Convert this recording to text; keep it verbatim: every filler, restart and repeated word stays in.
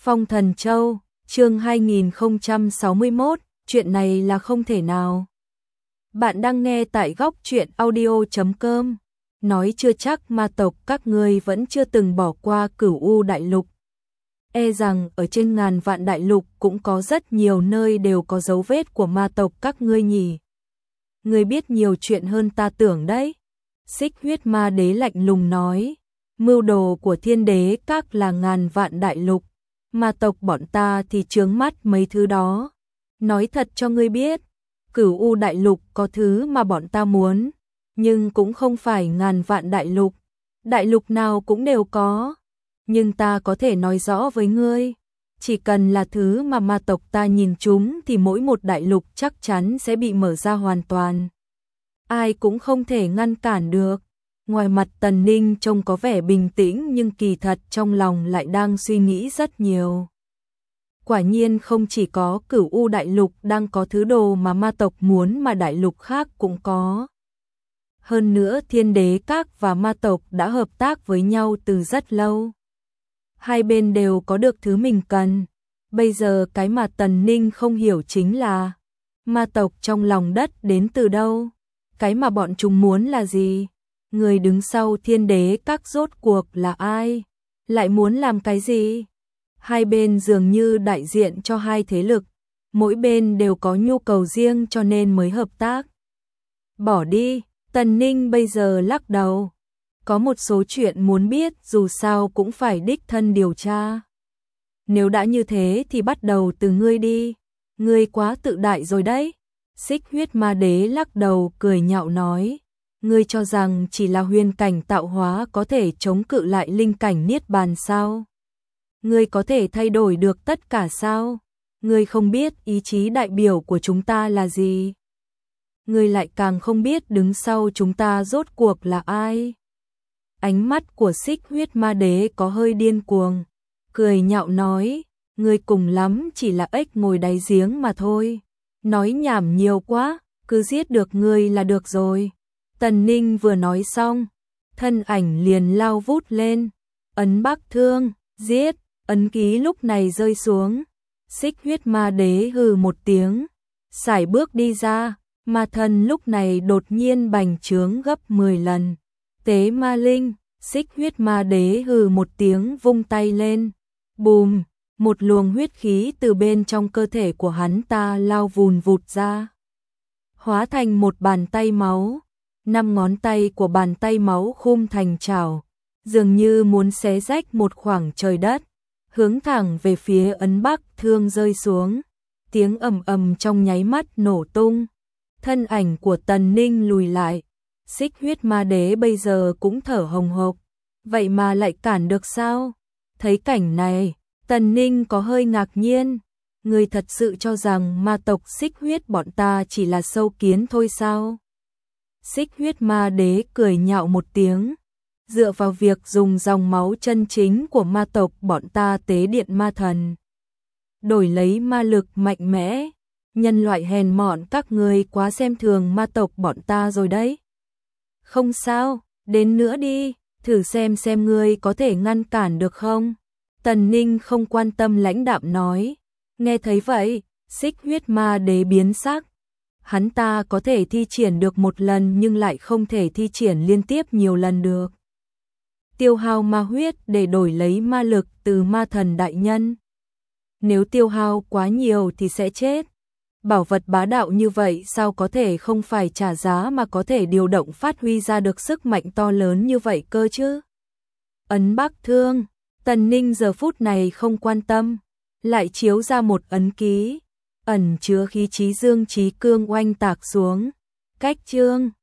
Phong Thần Châu, chương hai nghìn không trăm sáu mươi mốt, chuyện này là không thể nào. Bạn đang nghe tại góc truyện audio chấm com. Nói chưa chắc ma tộc các ngươi vẫn chưa từng bỏ qua Cửu U đại lục. E rằng ở trên ngàn vạn đại lục cũng có rất nhiều nơi đều có dấu vết của ma tộc các ngươi nhỉ. Ngươi biết nhiều chuyện hơn ta tưởng đấy. Xích Huyết Ma Đế lạnh lùng nói, mưu đồ của Thiên Đế các là ngàn vạn đại lục, ma tộc bọn ta thì chướng mắt mấy thứ đó. Nói thật cho ngươi biết, Cửu U đại lục có thứ mà bọn ta muốn, nhưng cũng không phải ngàn vạn đại lục, đại lục nào cũng đều có. Nhưng ta có thể nói rõ với ngươi, chỉ cần là thứ mà ma tộc ta nhìn chúng thì mỗi một đại lục chắc chắn sẽ bị mở ra hoàn toàn. Ai cũng không thể ngăn cản được. Ngoài mặt Tần Ninh trông có vẻ bình tĩnh nhưng kỳ thật trong lòng lại đang suy nghĩ rất nhiều. Quả nhiên không chỉ có Cửu U đại lục đang có thứ đồ mà ma tộc muốn mà đại lục khác cũng có. Hơn nữa Thiên Đế các và ma tộc đã hợp tác với nhau từ rất lâu. Hai bên đều có được thứ mình cần. Bây giờ cái mà Tần Ninh không hiểu chính là ma tộc trong lòng đất đến từ đâu? Cái mà bọn chúng muốn là gì? Người đứng sau Thiên Đế các rốt cuộc là ai? Lại muốn làm cái gì? Hai bên dường như đại diện cho hai thế lực, mỗi bên đều có nhu cầu riêng cho nên mới hợp tác. Bỏ đi, Tần Ninh bây giờ lắc đầu. Có một số chuyện muốn biết dù sao cũng phải đích thân điều tra. Nếu đã như thế thì bắt đầu từ ngươi đi. Ngươi quá tự đại rồi đấy. Xích Huyết Ma Đế lắc đầu cười nhạo nói. Ngươi cho rằng chỉ là huyền cảnh tạo hóa có thể chống cự lại linh cảnh niết bàn sao? Ngươi có thể thay đổi được tất cả sao? Ngươi không biết ý chí đại biểu của chúng ta là gì? Ngươi lại càng không biết đứng sau chúng ta rốt cuộc là ai? Ánh mắt của Xích Huyết Ma Đế có hơi điên cuồng, cười nhạo nói, ngươi cùng lắm chỉ là ếch ngồi đáy giếng mà thôi. Nói nhảm nhiều quá, cứ giết được ngươi là được rồi. Tần Ninh vừa nói xong, thân ảnh liền lao vút lên, ấn Bắc Thương, giết, ấn ký lúc này rơi xuống. Xích Huyết Ma Đế hừ một tiếng, sải bước đi ra, ma thân lúc này đột nhiên bành trướng gấp mười lần. Tế Ma Linh, Xích Huyết Ma Đế hừ một tiếng vung tay lên, bùm, một luồng huyết khí từ bên trong cơ thể của hắn ta lao vùn vụt ra, hóa thành một bàn tay máu. Năm ngón tay của bàn tay máu khum thành chảo, dường như muốn xé rách một khoảng trời đất, hướng thẳng về phía ấn Bắc Thương rơi xuống. Tiếng ầm ầm trong nháy mắt nổ tung, thân ảnh của Tần Ninh lùi lại. Xích Huyết Ma Đế bây giờ cũng thở hồng hộc, vậy mà lại cản được sao? Thấy cảnh này, Tần Ninh có hơi ngạc nhiên. Người thật sự cho rằng ma tộc Xích Huyết bọn ta chỉ là sâu kiến thôi sao? Xích Huyết Ma Đế cười nhạo một tiếng, dựa vào việc dùng dòng máu chân chính của ma tộc bọn ta tế điện ma thần, đổi lấy ma lực mạnh mẽ. Nhân loại hèn mọn các ngươi quá xem thường ma tộc bọn ta rồi đấy. Không sao, đến nữa đi, thử xem xem ngươi có thể ngăn cản được không? Tần Ninh không quan tâm lãnh đạm nói. Nghe thấy vậy, Xích Huyết Ma Đế biến sắc. Hắn ta có thể thi triển được một lần nhưng lại không thể thi triển liên tiếp nhiều lần được. Tiêu hao ma huyết để đổi lấy ma lực từ ma thần đại nhân. Nếu tiêu hao quá nhiều thì sẽ chết. Bảo vật bá đạo như vậy sao có thể không phải trả giá mà có thể điều động phát huy ra được sức mạnh to lớn như vậy cơ chứ? Ấn Bắc Thương, Tần Ninh giờ phút này không quan tâm, lại chiếu ra một ấn ký, ẩn chứa khí trí dương trí cương oanh tạc xuống. Cách chương